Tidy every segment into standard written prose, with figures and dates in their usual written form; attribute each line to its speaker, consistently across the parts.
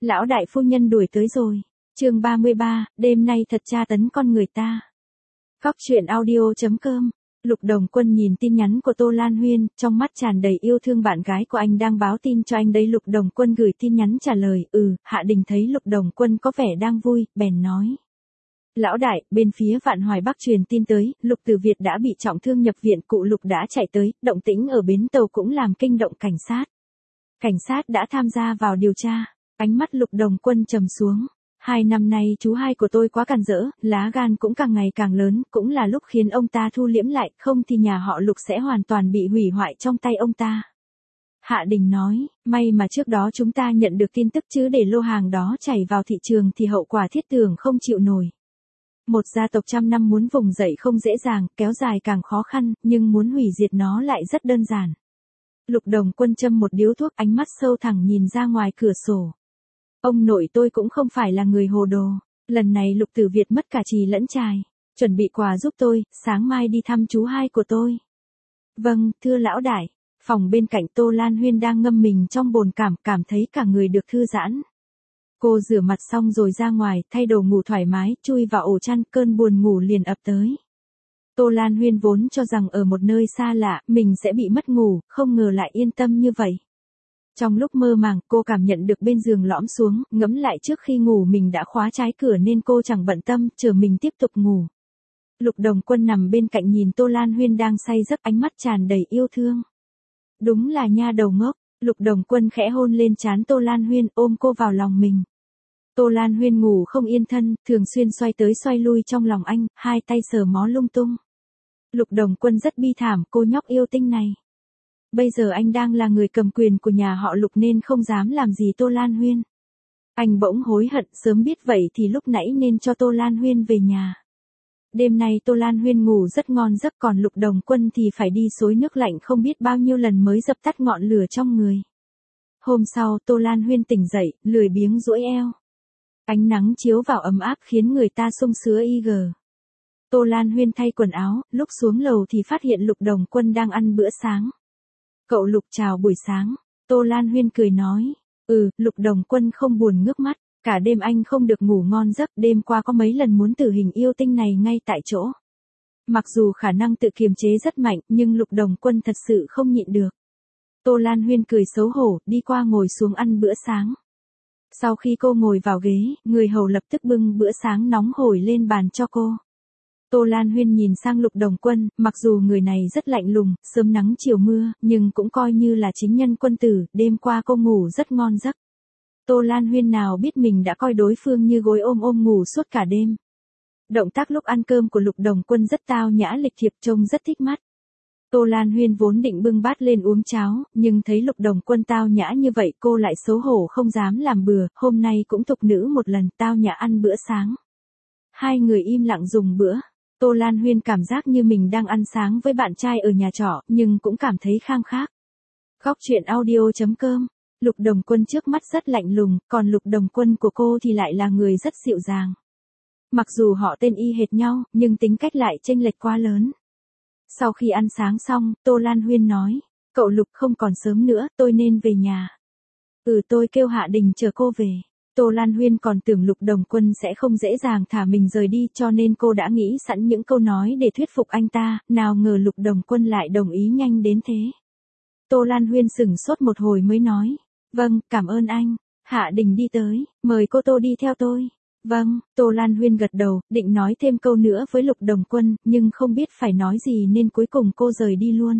Speaker 1: Lão đại phu nhân đuổi tới rồi. Chương 33, đêm nay thật tra tấn con người ta. Góc truyện audio.com. Lục Đồng Quân nhìn tin nhắn của Tô Lan Huyên, trong mắt tràn đầy yêu thương. Bạn gái của anh đang báo tin cho anh đấy. Lục Đồng Quân gửi tin nhắn trả lời, Hạ Đình thấy Lục Đồng Quân có vẻ đang vui, bèn nói. Lão đại, bên phía Vạn Hoài Bắc truyền tin tới, Lục Tử Việt đã bị trọng thương nhập viện. Cụ Lục đã chạy tới, động tĩnh ở bến tàu cũng làm kinh động cảnh sát. Cảnh sát đã tham gia vào điều tra. Ánh mắt Lục Đồng Quân trầm xuống. 2 năm nay chú hai của tôi quá càn rỡ, lá gan cũng càng ngày càng lớn, cũng là lúc khiến ông ta thu liễm lại, không thì nhà họ Lục sẽ hoàn toàn bị hủy hoại trong tay ông ta. Hạ Đình nói, may mà trước đó chúng ta nhận được tin tức, chứ để lô hàng đó chảy vào thị trường thì hậu quả thiết tưởng không chịu nổi. Một gia tộc trăm năm muốn vùng dậy không dễ dàng, kéo dài càng khó khăn, nhưng muốn hủy diệt nó lại rất đơn giản. Lục Đồng Quân châm một điếu thuốc, ánh mắt sâu thẳm nhìn ra ngoài cửa sổ. Ông nội tôi cũng không phải là người hồ đồ. Lần này Lục Tử Việt mất cả trì lẫn trài. Chuẩn bị quà giúp tôi, sáng mai đi thăm chú hai của tôi. Vâng, thưa lão đại. Phòng bên cạnh Tô Lan Huyên đang ngâm mình trong bồn cảm thấy cả người được thư giãn. Cô rửa mặt xong rồi ra ngoài, thay đồ ngủ thoải mái, chui vào ổ chăn, cơn buồn ngủ liền ập tới. Tô Lan Huyên vốn cho rằng ở một nơi xa lạ, mình sẽ bị mất ngủ, không ngờ lại yên tâm như vậy. Trong lúc mơ màng, cô cảm nhận được bên giường lõm xuống, ngẫm lại trước khi ngủ mình đã khóa trái cửa nên cô chẳng bận tâm, chờ mình tiếp tục ngủ. Lục Đồng Quân nằm bên cạnh nhìn Tô Lan Huyên đang say giấc, ánh mắt tràn đầy yêu thương. Đúng là nha đầu ngốc. Lục Đồng Quân khẽ hôn lên trán Tô Lan Huyên, ôm cô vào lòng mình. Tô Lan Huyên ngủ không yên thân, thường xuyên xoay tới xoay lui trong lòng anh, hai tay sờ mó lung tung. Lục Đồng Quân rất bi thảm, cô nhóc yêu tinh này. Bây giờ anh đang là người cầm quyền của nhà họ Lục nên không dám làm gì Tô Lan Huyên. Anh bỗng hối hận, sớm biết vậy thì lúc nãy nên cho Tô Lan Huyên về nhà. Đêm nay Tô Lan Huyên ngủ rất ngon giấc, còn Lục Đồng Quân thì phải đi xối nước lạnh không biết bao nhiêu lần mới dập tắt ngọn lửa trong người. Hôm sau Tô Lan Huyên tỉnh dậy, lười biếng duỗi eo. Ánh nắng chiếu vào ấm áp khiến người ta sung sứa IG. Tô Lan Huyên thay quần áo, lúc xuống lầu thì phát hiện Lục Đồng Quân đang ăn bữa sáng. Cậu Lục chào buổi sáng. Tô Lan Huyên cười nói. Lục Đồng Quân không buồn ngước mắt. Cả đêm anh không được ngủ ngon giấc, đêm qua có mấy lần muốn tử hình yêu tinh này ngay tại chỗ. Mặc dù khả năng tự kiềm chế rất mạnh, nhưng Lục Đồng Quân thật sự không nhịn được. Tô Lan Huyên cười xấu hổ, đi qua ngồi xuống ăn bữa sáng. Sau khi cô ngồi vào ghế, người hầu lập tức bưng bữa sáng nóng hổi lên bàn cho cô. Tô Lan Huyên nhìn sang Lục Đồng Quân, mặc dù người này rất lạnh lùng, sớm nắng chiều mưa, nhưng cũng coi như là chính nhân quân tử, đêm qua cô ngủ rất ngon giấc. Tô Lan Huyên nào biết mình đã coi đối phương như gối ôm ngủ suốt cả đêm. Động tác lúc ăn cơm của Lục Đồng Quân rất tao nhã lịch thiệp, trông rất thích mắt. Tô Lan Huyên vốn định bưng bát lên uống cháo, nhưng thấy Lục Đồng Quân tao nhã như vậy cô lại xấu hổ không dám làm bừa, hôm nay cũng tục nữ một lần, tao nhã ăn bữa sáng. Hai người im lặng dùng bữa. Tô Lan Huyên cảm giác như mình đang ăn sáng với bạn trai ở nhà trọ, nhưng cũng cảm thấy khang khác. Góc truyện audio.com. Lục Đồng Quân trước mắt rất lạnh lùng, còn Lục Đồng Quân của cô thì lại là người rất dịu dàng. Mặc dù họ tên y hệt nhau, nhưng tính cách lại chênh lệch quá lớn. Sau khi ăn sáng xong, Tô Lan Huyên nói, cậu Lục không còn sớm nữa, tôi nên về nhà. Tôi kêu Hạ Đình chờ cô về. Tô Lan Huyên còn tưởng Lục Đồng Quân sẽ không dễ dàng thả mình rời đi, cho nên cô đã nghĩ sẵn những câu nói để thuyết phục anh ta, nào ngờ Lục Đồng Quân lại đồng ý nhanh đến thế. Tô Lan Huyên sửng sốt một hồi mới nói, vâng, cảm ơn anh. Hạ Đình đi tới, mời cô Tô đi theo tôi. Vâng, Tô Lan Huyên gật đầu, định nói thêm câu nữa với Lục Đồng Quân, nhưng không biết phải nói gì nên cuối cùng cô rời đi luôn.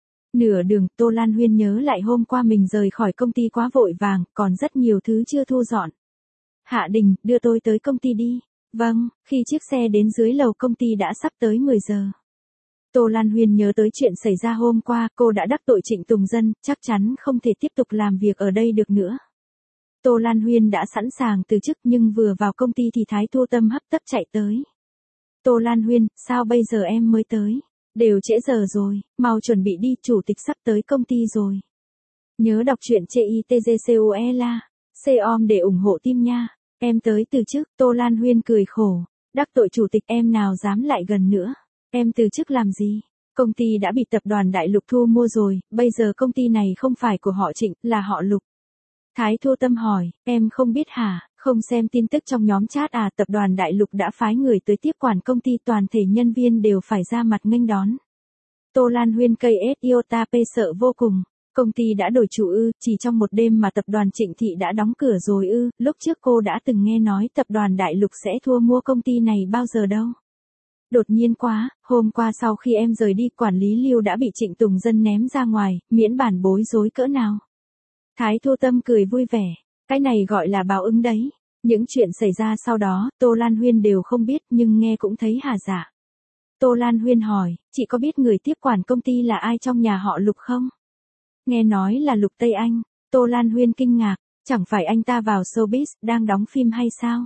Speaker 1: Nửa đường, Tô Lan Huyên nhớ lại hôm qua mình rời khỏi công ty quá vội vàng, còn rất nhiều thứ chưa thu dọn. Hạ Đình, đưa tôi tới công ty đi. Vâng, khi chiếc xe đến dưới lầu công ty đã sắp tới 10 giờ. Tô Lan Huyên nhớ tới chuyện xảy ra hôm qua, cô đã đắc tội Trịnh Tùng Dân, chắc chắn không thể tiếp tục làm việc ở đây được nữa. Tô Lan Huyên đã sẵn sàng từ chức nhưng vừa vào công ty thì Thái Thu Tâm hấp tấp chạy tới. Tô Lan Huyên, sao bây giờ em mới tới? Đều trễ giờ rồi, mau chuẩn bị đi, chủ tịch sắp tới công ty rồi. Nhớ đọc truyện CITGCOELA, COM để ủng hộ team nha. Em tới từ chức, Tô Lan Huyên cười khổ. Đắc tội chủ tịch em nào dám lại gần nữa. Em từ chức làm gì? Công ty đã bị tập đoàn Đại Lục thu mua rồi, bây giờ công ty này không phải của họ Trịnh, là họ Lục. Thái Thu Tâm hỏi, em không biết hả, không xem tin tức trong nhóm chat à, tập đoàn Đại Lục đã phái người tới tiếp quản công ty, toàn thể nhân viên đều phải ra mặt nghênh đón. Tô Lan Huyên cây iota p sợ vô cùng. Công ty đã đổi chủ ư, chỉ trong một đêm mà tập đoàn Trịnh Thị đã đóng cửa rồi ư, lúc trước cô đã từng nghe nói tập đoàn Đại Lục sẽ thua mua công ty này bao giờ đâu. Đột nhiên quá, hôm qua sau khi em rời đi, quản lý Lưu đã bị Trịnh Tùng Dân ném ra ngoài, miễn bản bối rối cỡ nào. Thái Thu Tâm cười vui vẻ, cái này gọi là báo ứng đấy. Những chuyện xảy ra sau đó, Tô Lan Huyên đều không biết nhưng nghe cũng thấy hà dạ. Tô Lan Huyên hỏi, chị có biết người tiếp quản công ty là ai trong nhà họ Lục không? Nghe nói là Lục Tây Anh. Tô Lan Huyên kinh ngạc, chẳng phải anh ta vào showbiz, đang đóng phim hay sao?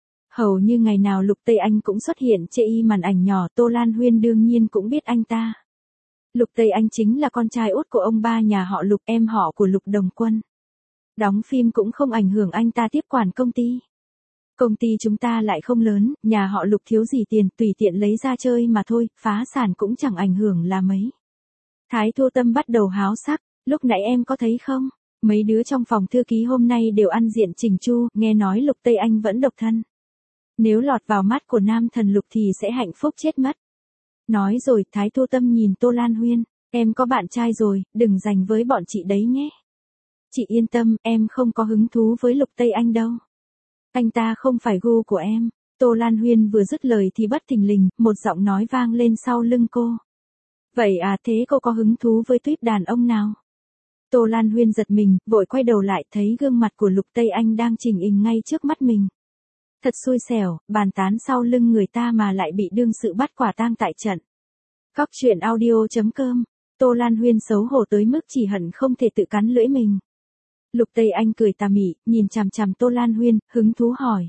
Speaker 1: Hầu như ngày nào Lục Tây Anh cũng xuất hiện trên màn ảnh nhỏ, Tô Lan Huyên đương nhiên cũng biết anh ta. Lục Tây Anh chính là con trai út của ông ba nhà họ Lục, em họ của Lục Đồng Quân. Đóng phim cũng không ảnh hưởng anh ta tiếp quản công ty. Công ty chúng ta lại không lớn, nhà họ Lục thiếu gì tiền, tùy tiện lấy ra chơi mà thôi, phá sản cũng chẳng ảnh hưởng là mấy. Thái Thu Tâm bắt đầu háo sắc, lúc nãy em có thấy không? Mấy đứa trong phòng thư ký hôm nay đều ăn diện chỉnh chu, nghe nói Lục Tây Anh vẫn độc thân. Nếu lọt vào mắt của nam thần Lục thì sẽ hạnh phúc chết mất. Nói rồi, Thái Thu Tâm nhìn Tô Lan Huyên, em có bạn trai rồi, đừng giành với bọn chị đấy nhé. Chị yên tâm, em không có hứng thú với Lục Tây Anh đâu. Anh ta không phải gu của em. Tô Lan Huyên vừa dứt lời thì bất thình lình, một giọng nói vang lên sau lưng cô. Vậy à, thế cô có hứng thú với tuýp đàn ông nào? Tô Lan Huyên giật mình, vội quay đầu lại thấy gương mặt của Lục Tây Anh đang chỉnh hình ngay trước mắt mình. Thật xui xẻo, bàn tán sau lưng người ta mà lại bị đương sự bắt quả tang tại trận. Cóc truyện audio.com. Tô Lan Huyên xấu hổ tới mức chỉ hận không thể tự cắn lưỡi mình. Lục Tây Anh cười tà mị, nhìn chằm chằm Tô Lan Huyên, hứng thú hỏi.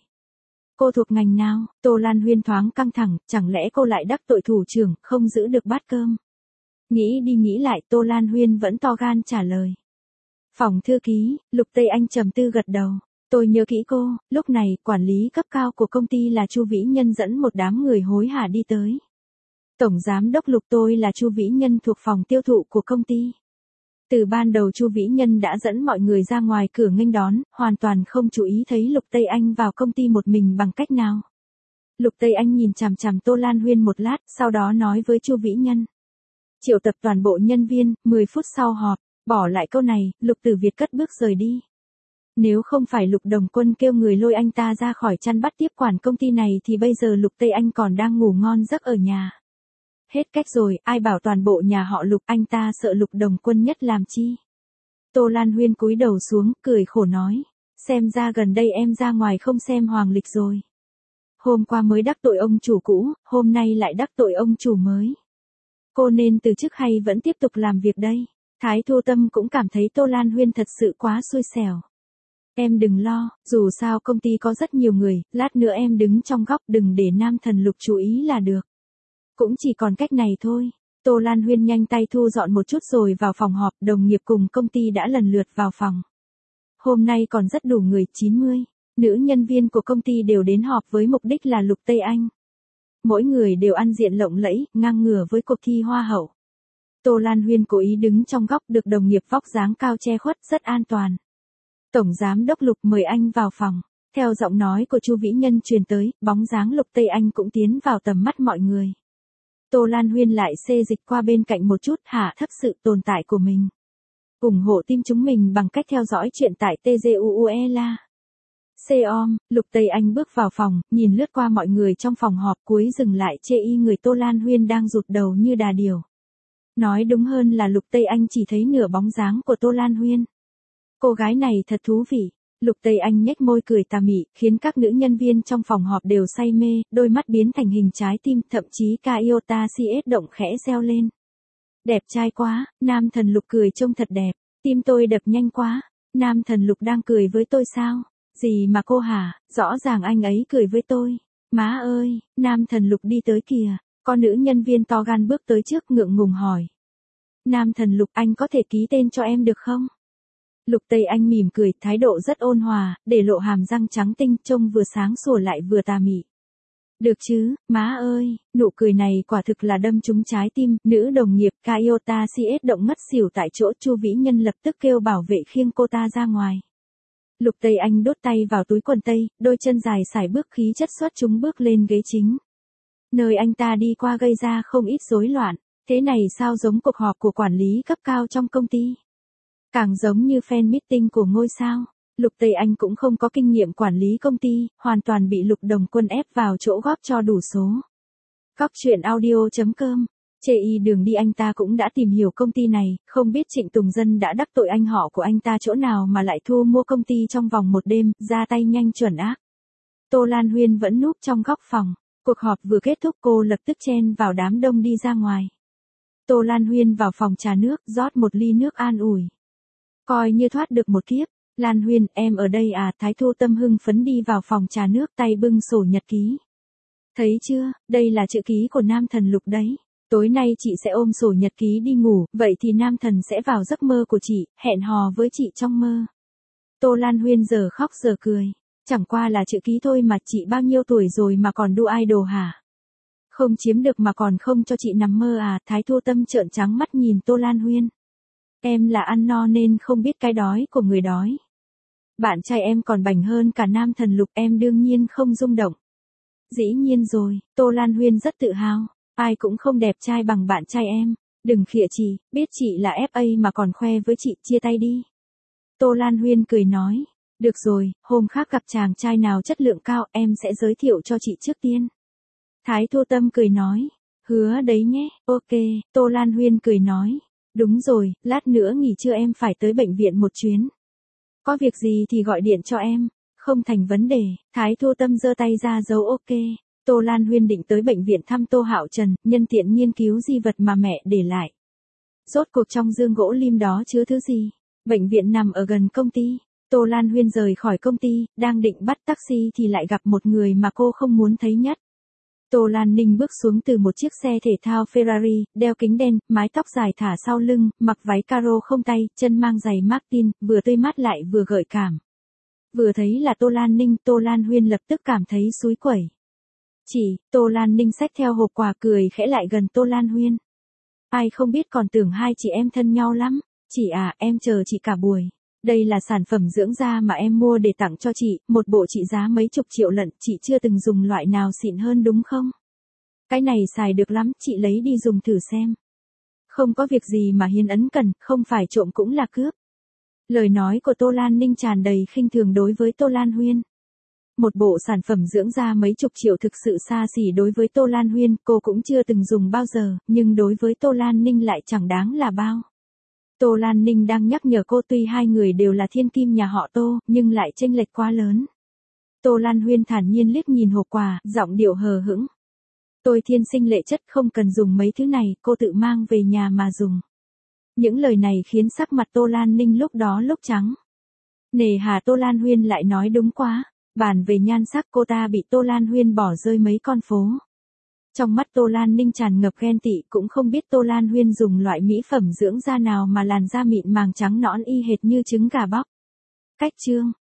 Speaker 1: Cô thuộc ngành nào? Tô Lan Huyên thoáng căng thẳng, chẳng lẽ cô lại đắc tội thủ trưởng, không giữ được bát cơm? Nghĩ đi nghĩ lại, Tô Lan Huyên vẫn to gan trả lời. Phòng thư ký. Lục Tây Anh trầm tư gật đầu. Tôi nhớ kỹ cô, lúc này, quản lý cấp cao của công ty là Chu Vĩ Nhân dẫn một đám người hối hả đi tới. Tổng giám đốc Lục tôi là Chu Vĩ Nhân thuộc phòng tiêu thụ của công ty. Từ ban đầu Chu Vĩ Nhân đã dẫn mọi người ra ngoài cửa nghênh đón, hoàn toàn không chú ý thấy Lục Tây Anh vào công ty một mình bằng cách nào. Lục Tây Anh nhìn chằm chằm Tô Lan Huyên một lát, sau đó nói với Chu Vĩ Nhân. Triệu tập toàn bộ nhân viên, 10 phút sau họp, bỏ lại câu này, Lục Tử Việt cất bước rời đi. Nếu không phải Lục Đồng Quân kêu người lôi anh ta ra khỏi chăn bắt tiếp quản công ty này thì bây giờ Lục Tây Anh còn đang ngủ ngon giấc ở nhà. Hết cách rồi, ai bảo toàn bộ nhà họ Lục, anh ta sợ Lục Đồng Quân nhất làm chi. Tô Lan Huyên cúi đầu xuống, cười khổ nói. Xem ra gần đây em ra ngoài không xem hoàng lịch rồi. Hôm qua mới đắc tội ông chủ cũ, hôm nay lại đắc tội ông chủ mới. Cô nên từ chức hay vẫn tiếp tục làm việc đây? Thái Thu Tâm cũng cảm thấy Tô Lan Huyên thật sự quá xui xẻo. Em đừng lo, dù sao công ty có rất nhiều người, lát nữa em đứng trong góc đừng để nam thần Lục chú ý là được. Cũng chỉ còn cách này thôi. Tô Lan Huyên nhanh tay thu dọn một chút rồi vào phòng họp, đồng nghiệp cùng công ty đã lần lượt vào phòng. Hôm nay còn rất đủ người, 90 nữ nhân viên của công ty đều đến họp với mục đích là Lục Tây Anh. Mỗi người đều ăn diện lộng lẫy, ngang ngửa với cuộc thi hoa hậu. Tô Lan Huyên cố ý đứng trong góc được đồng nghiệp vóc dáng cao che khuất, rất an toàn. Tổng giám đốc Lục mời anh vào phòng. Theo giọng nói của Chu Vĩ Nhân truyền tới, bóng dáng Lục Tây Anh cũng tiến vào tầm mắt mọi người. Tô Lan Huyên lại xê dịch qua bên cạnh một chút, hạ thấp sự tồn tại của mình. Ủng hộ team chúng mình bằng cách theo dõi chuyện tại TGUUELA. Xeom, Lục Tây Anh bước vào phòng, nhìn lướt qua mọi người trong phòng họp, cuối dừng lại chê y người Tô Lan Huyên đang rụt đầu như đà điểu. Nói đúng hơn là Lục Tây Anh chỉ thấy nửa bóng dáng của Tô Lan Huyên. Cô gái này thật thú vị. Lục Tây Anh nhếch môi cười tà mị, khiến các nữ nhân viên trong phòng họp đều say mê, đôi mắt biến thành hình trái tim, thậm chí Iota CS động khẽ reo lên. Đẹp trai quá, nam thần Lục cười trông thật đẹp, tim tôi đập nhanh quá, nam thần Lục đang cười với tôi sao? Gì mà cô hả, rõ ràng anh ấy cười với tôi. Má ơi, nam thần Lục đi tới kìa, con nữ nhân viên to gan bước tới trước ngượng ngùng hỏi. Nam thần Lục, anh có thể ký tên cho em được không? Lục Tây Anh mỉm cười, thái độ rất ôn hòa, để lộ hàm răng trắng tinh, trông vừa sáng sủa lại vừa tà mị. Được chứ, má ơi, nụ cười này quả thực là đâm trúng trái tim, nữ đồng nghiệp Iota CS động ngất xỉu tại chỗ, Chu Vĩ Nhân lập tức kêu bảo vệ khiêng cô ta ra ngoài. Lục Tây Anh đút tay vào túi quần tây, đôi chân dài sải bước khí chất xuất chúng bước lên ghế chính. Nơi anh ta đi qua gây ra không ít rối loạn, thế này sao giống cuộc họp của quản lý cấp cao trong công ty. Càng giống như fan meeting của ngôi sao. Lục Tây Anh cũng không có kinh nghiệm quản lý công ty, hoàn toàn bị Lục Đồng Quân ép vào chỗ góp cho đủ số. Góc chuyện audio.com. Chê y đường đi anh ta cũng đã tìm hiểu công ty này, không biết Trịnh Tùng Dân đã đắc tội anh họ của anh ta chỗ nào mà lại thu mua công ty trong vòng một đêm, ra tay nhanh chuẩn ác. Tô Lan Huyên vẫn núp trong góc phòng, cuộc họp vừa kết thúc cô lập tức chen vào đám đông đi ra ngoài. Tô Lan Huyên vào phòng trà nước, rót một ly nước an ủi. Coi như thoát được một kiếp. Lan Huyên, em ở đây à? Thái Thu Tâm hưng phấn đi vào phòng trà nước tay bưng sổ nhật ký. Thấy chưa, đây là chữ ký của nam thần Lục đấy. Tối nay chị sẽ ôm sổ nhật ký đi ngủ, vậy thì nam thần sẽ vào giấc mơ của chị, hẹn hò với chị trong mơ. Tô Lan Huyên giờ khóc giờ cười. Chẳng qua là chữ ký thôi mà, chị bao nhiêu tuổi rồi mà còn đu idol hả? Không chiếm được mà còn không cho chị nằm mơ à? Thái Thu Tâm trợn trắng mắt nhìn Tô Lan Huyên. Em là ăn no nên không biết cái đói của người đói. Bạn trai em còn bảnh hơn cả nam thần Lục, em đương nhiên không rung động. Dĩ nhiên rồi, Tô Lan Huyên rất tự hào. Ai cũng không đẹp trai bằng bạn trai em. Đừng khịa chị, biết chị là FA mà còn khoe với chị, chia tay đi. Tô Lan Huyên cười nói. Được rồi, hôm khác gặp chàng trai nào chất lượng cao em sẽ giới thiệu cho chị trước tiên. Thái Thu Tâm cười nói. Hứa đấy nhé, ok, Tô Lan Huyên cười nói. Đúng rồi, lát nữa nghỉ trưa em phải tới bệnh viện một chuyến. Có việc gì thì gọi điện cho em, không thành vấn đề. Thái Thu Tâm giơ tay ra dấu ok. Tô Lan Huyên định tới bệnh viện thăm Tô Hạo Trần, nhân tiện nghiên cứu di vật mà mẹ để lại. Rốt cuộc trong dương gỗ lim đó chứa thứ gì? Bệnh viện nằm ở gần công ty. Tô Lan Huyên rời khỏi công ty, đang định bắt taxi thì lại gặp một người mà cô không muốn thấy nhất. Tô Lan Ninh bước xuống từ một chiếc xe thể thao Ferrari, đeo kính đen, mái tóc dài thả sau lưng, mặc váy caro không tay, chân mang giày Martin, vừa tươi mát lại vừa gợi cảm. Vừa thấy là Tô Lan Ninh, Tô Lan Huyên lập tức cảm thấy xúi quẩy. Chị, Tô Lan Ninh xách theo hộp quà cười khẽ lại gần Tô Lan Huyên. Ai không biết còn tưởng hai chị em thân nhau lắm. Chị à, em chờ chị cả buổi. Đây là sản phẩm dưỡng da mà em mua để tặng cho chị, một bộ trị giá mấy chục triệu lận, chị chưa từng dùng loại nào xịn hơn đúng không? Cái này xài được lắm, chị lấy đi dùng thử xem. Không có việc gì mà hiến ấn cần, không phải trộm cũng là cướp. Lời nói của Tô Lan Ninh tràn đầy khinh thường đối với Tô Lan Huyên. Một bộ sản phẩm dưỡng da mấy chục triệu thực sự xa xỉ đối với Tô Lan Huyên, cô cũng chưa từng dùng bao giờ, nhưng đối với Tô Lan Ninh lại chẳng đáng là bao. Tô Lan Ninh đang nhắc nhở cô tuy hai người đều là thiên kim nhà họ Tô, nhưng lại chênh lệch quá lớn. Tô Lan Huyên thản nhiên liếc nhìn hộp quà, giọng điệu hờ hững. Tôi thiên sinh lệ chất không cần dùng mấy thứ này, cô tự mang về nhà mà dùng. Những lời này khiến sắc mặt Tô Lan Ninh lúc đó lúc trắng. Nề hà Tô Lan Huyên lại nói đúng quá, bàn về nhan sắc cô ta bị Tô Lan Huyên bỏ rơi mấy con phố. Trong mắt Tô Lan Ninh tràn ngập ghen tị, cũng không biết Tô Lan Huyên dùng loại mỹ phẩm dưỡng da nào mà làn da mịn màng trắng nõn y hệt như trứng gà bóc. Cách chương